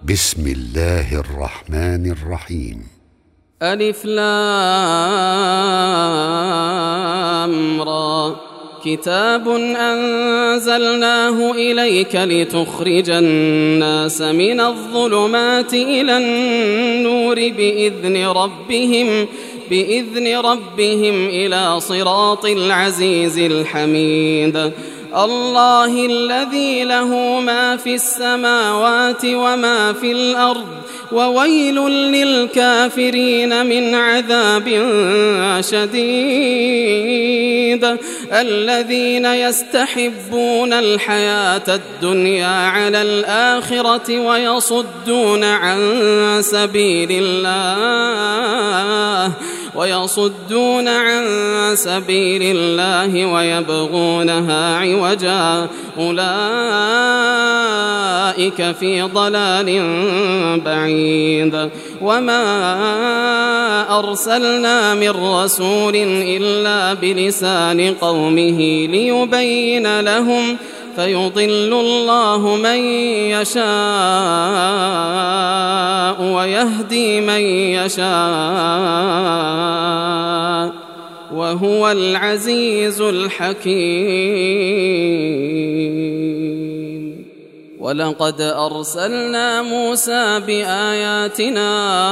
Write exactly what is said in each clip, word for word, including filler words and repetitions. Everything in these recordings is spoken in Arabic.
بسم الله الرحمن الرحيم. ألف لام را. كتاب أنزلناه إليك لتخرج الناس من الظلمات إلى النور بإذن ربهم بإذن ربهم إلى صراط العزيز الحميد. الله الذي له ما في السماوات وما في الأرض وويل للكافرين من عذاب شديد. الذين يستحبون الحياة الدنيا على الآخرة ويصدون عن سبيل الله ويصدون عن سبيل الله ويبغونها عوجا أولئك في ضلال بعيد. وما أرسلنا من رسول إلا بلسان قومه ليبين لهم فيضل الله من يشاء ويهدي من يشاء وهو العزيز الحكيم. ولقد أرسلنا موسى بآياتنا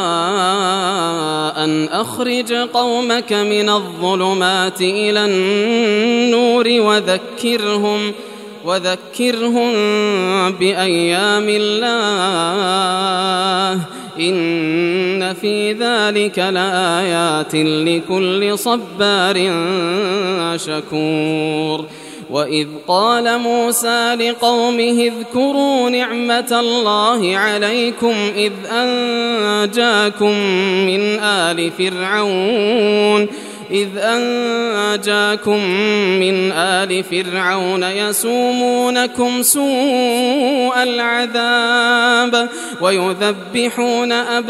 أن أخرج قومك من الظلمات إلى النور وذكرهم وذكرهم بأيام الله إن في ذلك لآيات لكل صبار شكور. وإذ قال موسى لقومه اذكروا نعمة الله عليكم إذ أنجاكم من آل فرعون إذ أنجاكم من آل فرعون يسومونكم سوء العذاب ويذبحون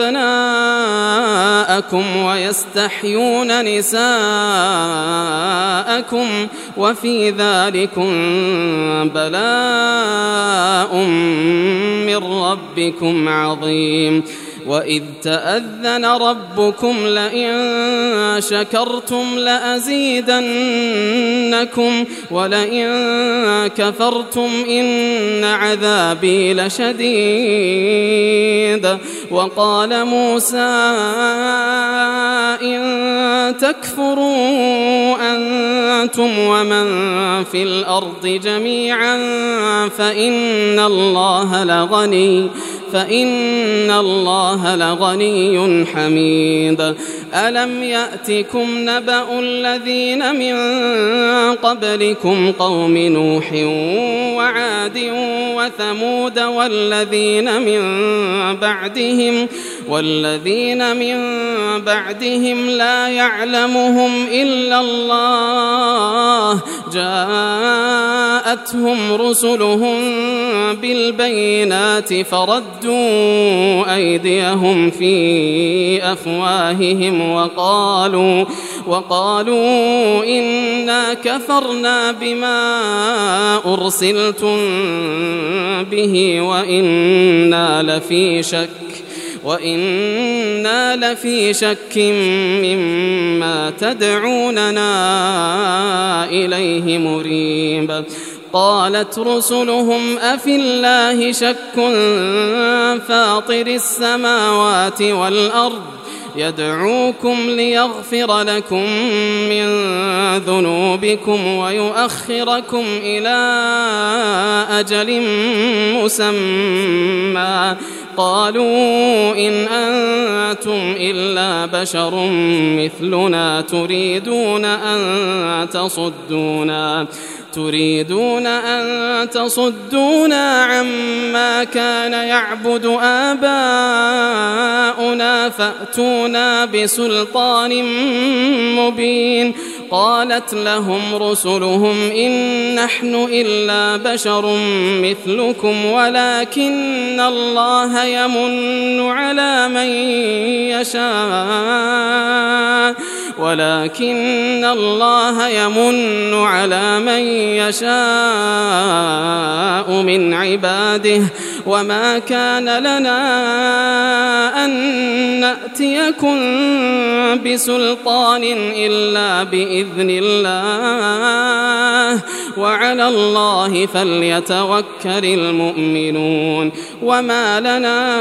أبناءكم ويستحيون نساءكم وفي ذلكم بلاء من ربكم عظيم. وإذ تأذن ربكم لئن شكرتم لأزيدنكم ولئن كفرتم إن عذابي لشديد. وقال موسى إن تكفروا أنتم ومن في الأرض جميعا فإن الله لغني فإن الله لغني حميد. ألم يأتكم نبأ الذين من قبلكم قوم نوح وعاد وثمود والذين من بعدهم والذين من بعدهم لا يعلمهم إلا الله جاءتهم رسلهم بالبينات فردوا أيديهم في أفواههم وقالوا وقالوا إنا كفرنا بما أرسلتم به وإنا لفي شك وإنا لفي شك مما تدعوننا إليه مريب. قالت رسلهم أفي الله شك فاطر السماوات والأرض يدعوكم ليغفر لكم من ذنوبكم ويؤخركم إلى أجل مسمى قالوا إن أنتم إلا بشر مثلنا تريدون أن تصدونا تريدون أن تصدونا عما كان يعبد آباؤنا فأتونا بسلطان مبين. قالت لهم رسلهم إن نحن إلا بشر مثلكم ولكن الله يمن على من يشاء ولكن الله يمن على من يشاء من عباده وما كان لنا أن نأتيكم بسلطان إلا بإذن الله وعلى الله فليتوكل المؤمنون وما لنا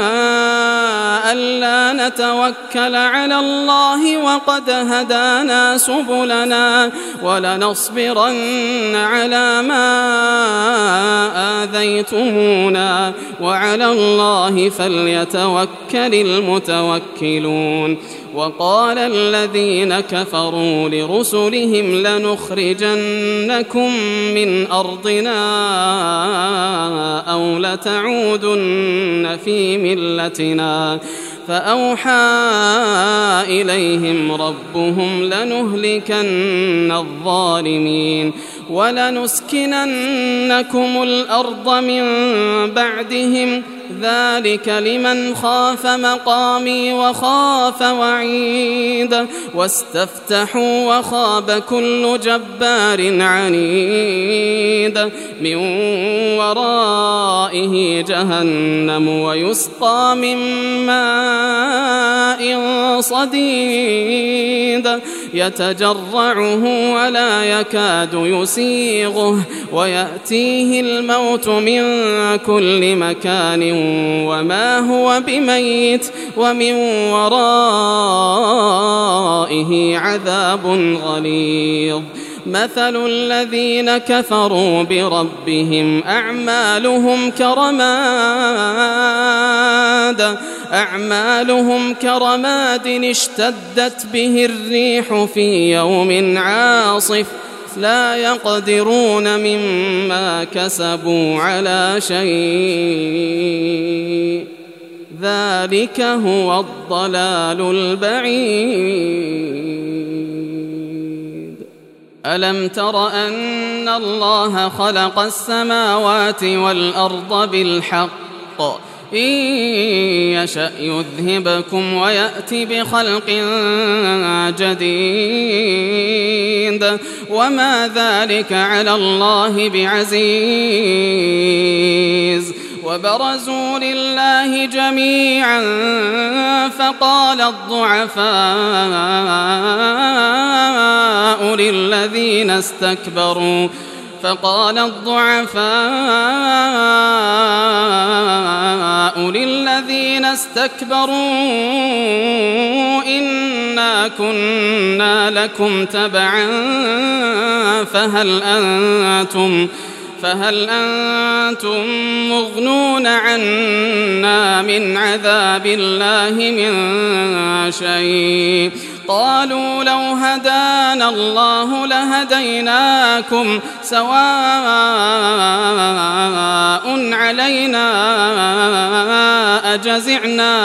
ألا نتوكل على الله وقد هدانا سبلنا ولنصبرن على ما آذيتمونا وعلى الله فليتوكل المتوكلون وقال الذين كفروا لرسلهم لنخرجنكم من أرضنا أو لتعودن في ملتنا فأوحى إليهم ربهم لنهلكن الظالمين ولنسكننكم الأرض من بعدهم ذلك لمن خاف مقامي وخاف وعيد واستفتحوا وخاب كل جبار عنيد من ورائه جهنم ويسقى من ماء صديد يتجرعه ولا يكاد يسيغه ويأتيه الموت من كل مكان وما هو بميت ومن ورائه عذاب غليظ مثل الذين كفروا بربهم أعمالهم كرماد أعمالهم كرماد اشتدت به الريح في يوم عاصف لا يقدرون مما كسبوا على شيء ذلك هو الضلال البعيد ألم تر أن الله خلق السماوات والأرض بالحق إن يشأ يذهبكم ويأتي بخلق جديد وما ذلك على الله بعزيز وبرزوا لله جميعا فقال الضعفاء للذين استكبروا فقال الضعفاء للذين استكبروا إنا كنا لكم تبعا فهل أنتم فهل أنتم مغنون عنا من عذاب الله من شيء قالوا لو هدانا الله لهديناكم سواء علينا أجزعنا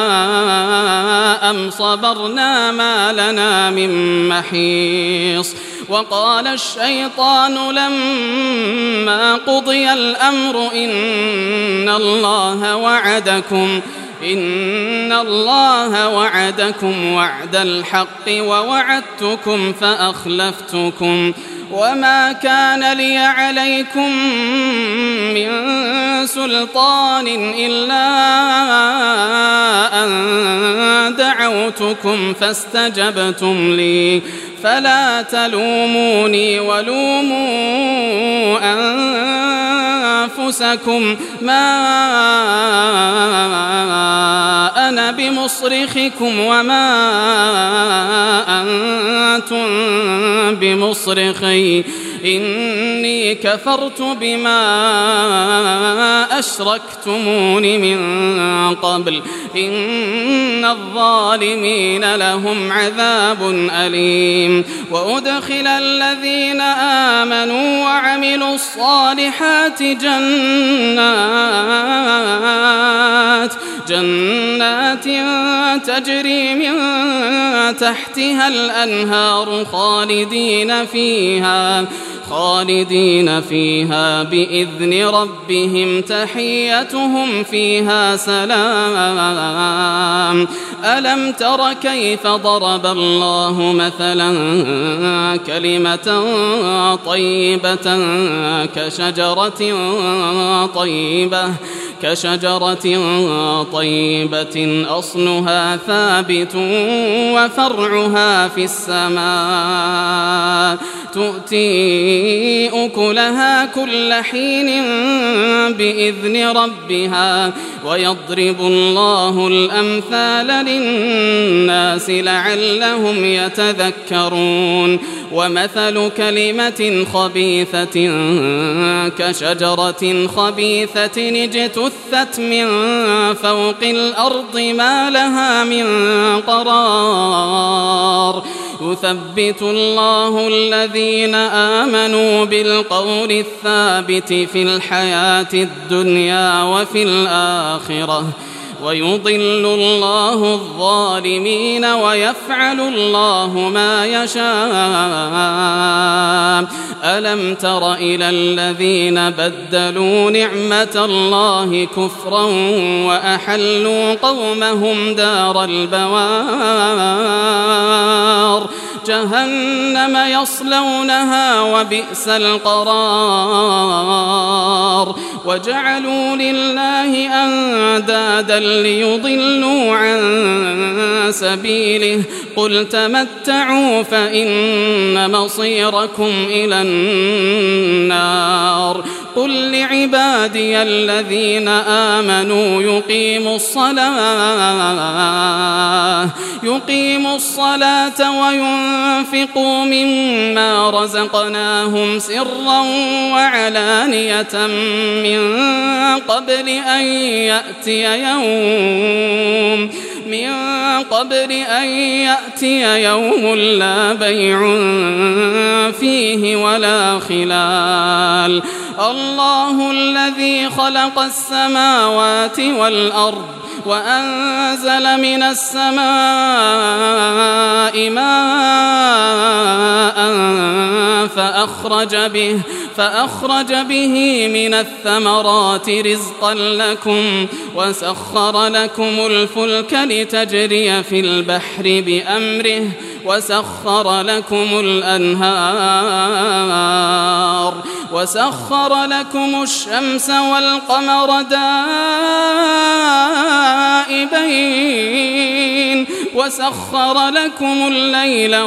أم صبرنا ما لنا من محيص وقال الشيطان لما قضي الأمر إن الله وعدكم إن الله وعدكم وعد الحق ووعدتكم فأخلفتكم وما كان لي عليكم من سلطان إلا أن دعوتكم فاستجبتم لي فلا تلوموني ولوموا أنفسكم ما أنا بمصرخكم وما أنتم بمصرخي إني كفرت بما أشركتمون من قبل إن الظالمين لهم عذاب أليم وأدخل الذين آمنوا وعملوا الصالحات جنات جنات تجري من تحتها الأنهار خالدين فيها خالدين فيها بإذن ربهم تحيتهم فيها سلام. ألم تر كيف ضرب الله مثلا كلمة طيبة كشجرة طيبة كشجرة طيبة أصلها ثابت وفرعها في السماء تؤتي أكلها كل حين بإذن ربها ويضرب الله الأمثال للناس لعلهم يتذكرون. ومثل كلمة خبيثة كشجرة خبيثة اجتثت من فوق الأرض ما لها من قرار يثبت الله الذين آمنوا بالقول الثابت في الحياة الدنيا وفي الآخرة ويضل الله الظالمين ويفعل الله ما يشاء. ألم تر إلى الذين بدلوا نعمة الله كفرا وأحلوا قومهم دار البوار جهنم يصلونها وبئس القرار. وجعلوا لله أندادا ليضلوا عن سبيله قل تمتعوا فإن مصيركم إلى النار. قل لعبادي الذين آمنوا يقيموا الصلاة يقيموا الصلاة وينفقوا مما رزقناهم سرا وعلانية من قبل أن يأتي يوم من قبل أن يأتي يوم لا بيع فيه ولا خلال. الله الذي خلق السماوات والأرض وأنزل من السماء ماء فأخرج به فأخرج به من الثمرات رزقا لكم وسخر لكم الفلك لتجري في البحر بأمره وسخر لكم الأنهار وسخر لكم الشمس والقمر دائبين وسخر لكم الليل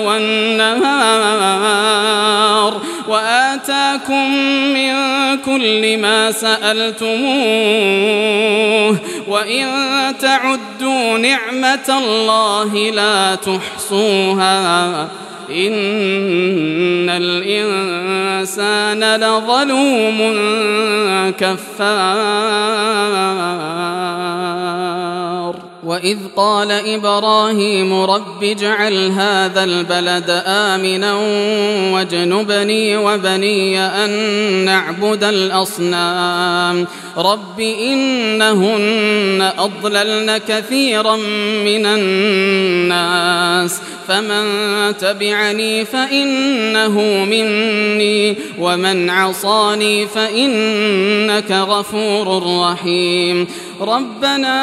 والنهار وآتاكم من كل ما سألتموه وإن تعدوا نعمة الله لا تحصوها إن الإنسان لظلوم كفار. وإذ قال إبراهيم رب اجعل هذا البلد آمنا واجنبني وبني أن نعبد الأصنام رب إنهن أضللن كثيرا من الناس فمن تبعني فإنه مني ومن عصاني فإنك غفور رحيم. ربنا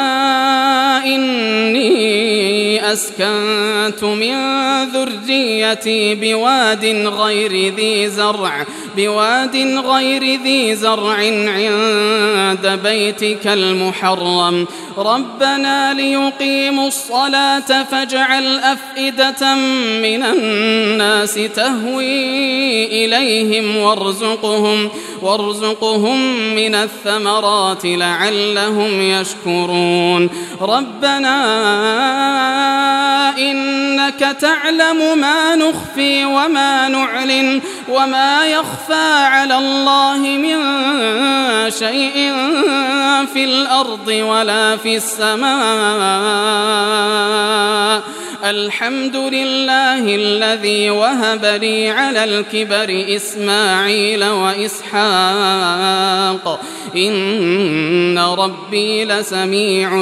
إني أسكنت من ذريتي بواد غير ذي زرع بواد غير ذي زرع عند بيتك المحرم ربنا ليقيموا الصلاة فاجعل أفئدة من الناس تهوي إليهم وارزقهم وارزقهم من الثمرات لعلهم يشكرون. ربنا إنك تعلم ما نخفي وما نعلن وما يخفى على الله من شيء في الأرض ولا في السماء الحمد لله الذي وهب لي على الكبر إسماعيل وإسحاق إن ربي لسميع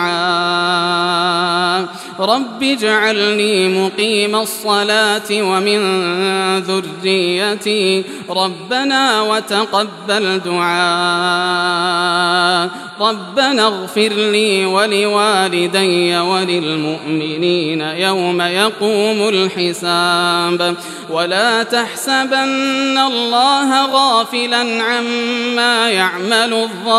الدعاء رب اجعلني مقيم الصلاة ومن ذريتي ربنا وتقبل دعاء ربنا اغفر لي ولوالدي وللمؤمنين يوم يقوم الحساب ولا تحسبن الله غافلا عما يعمل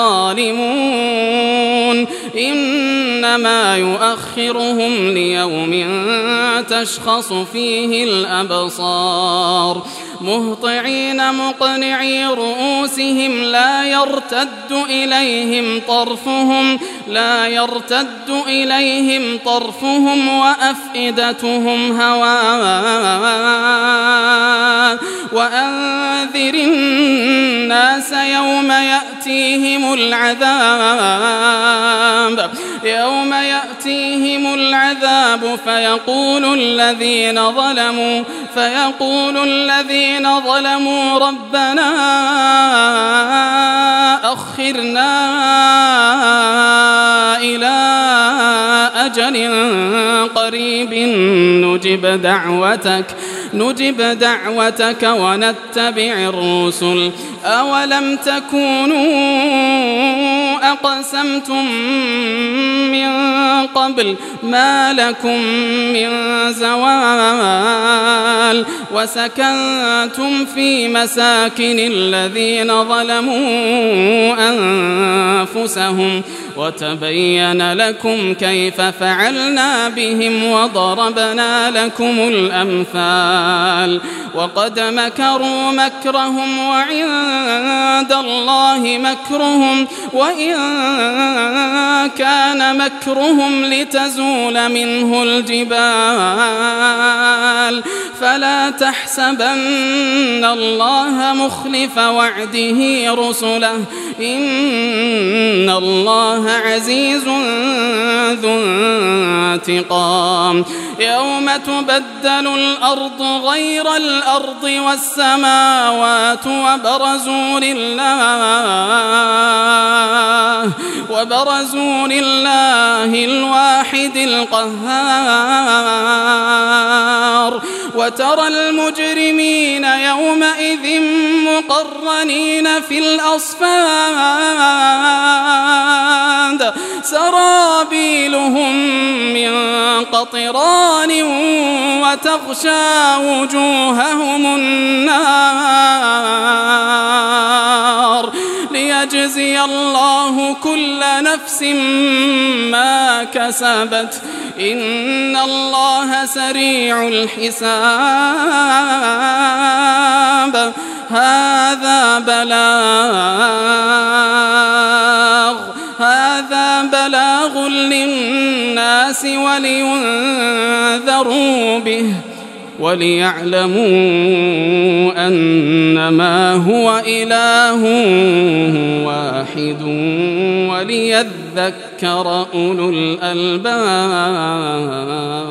الظالمون إنما يؤخرهم ليوم تشخص فيه الأبصار مهطعين مقنعي رؤوسهم لا يرتد إليهم طرفهم لا يرتد إليهم طرفهم وأفئدتهم هواء وأنذر الناس يوم يأتيهم العذاب يوم يأتيهم العذاب فيقول الذين ظلموا فيقول الذين ظلموا ربنا أخرنا إلى أجل قريب نجب دعوتك نجب دعوتك ونتبع الرسل أولم تكونوا أقسمتم من قبل ما لكم من زوال وسكنتم في مساكن الذين ظلموا أنفسهم وتبين لكم كيف فعلنا بهم وضربنا لكم الأمثال وقد مكروا مكرهم وعند الله مكرهم وإن كان مكرهم لتزول منه الجبال فلا تحسبن الله مخلف وعده رسله إن الله عزيز ذو انتقام يوم تبدل الأرض غير الأرض والسماوات وبرزوا لله وبرزوا لله الواحد القهار وترى المجرمين يومئذ مقرنين في الأصفاد سرابيلهم من قطران وتغشى وجوههم النار ليجزي الله كل نفس ما كسبت إن الله سريع الحساب هذا بلاغ هذا بلاغ للناس ولينذروا به وليعلموا أنما هو إله واحد وليذكر أولو الألباب.